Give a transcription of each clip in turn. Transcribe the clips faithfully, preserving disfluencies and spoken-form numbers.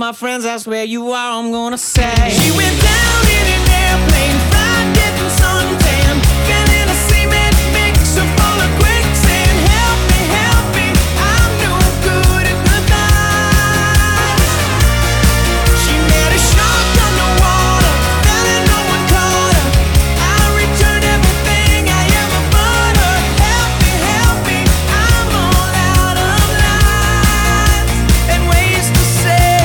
my friends ask where you are, I'm gonna say she went down in an airplane, fried, getting suntan, feeling a cement mixer full of quicksand. Help me, help me, I'm no good at goodbyes. She met a shark underwater, fell and no one caught her. I returned everything I ever bought her. Help me, help me, I'm all out of lines and ways to say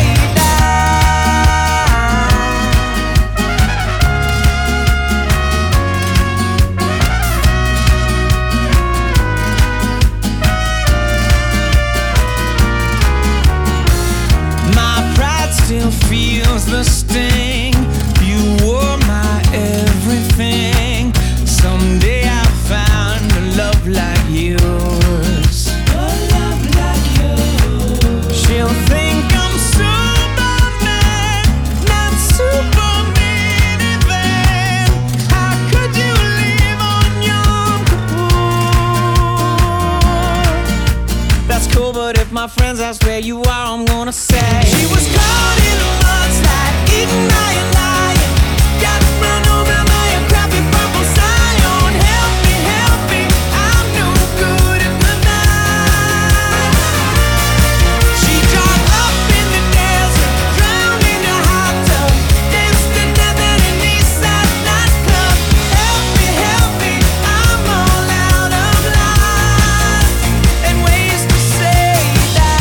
still feels the sting. You were my everything. Someday I'll find a love like yours. A love like yours. She'll think I'm Superman, not Superman even. How could you live on Yom Kippur? That's cool, but if my friends ask where you are, I'm gonna say she was caught in a mudslide, eaten by a lion, got run over by a crappy purple Scion. Help me, help me, I'm no good at goodbyes. She dried up in the desert, drowned in a hot tub, danced to death at an Eastside nightclub. Help me, help me, I'm all out of lines and ways to say that.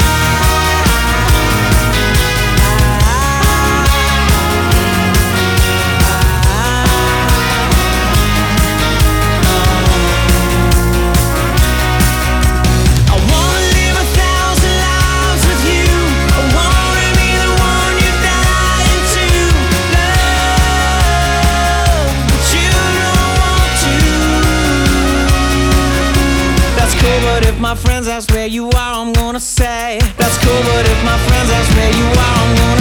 I wanna live a thousand lives with you. I wanna be the one you die into. Love, but you don't want to. That's cool, but if my friends ask where you are, I'm gonna say that's cool, but if my friends ask where you are, I'm gonna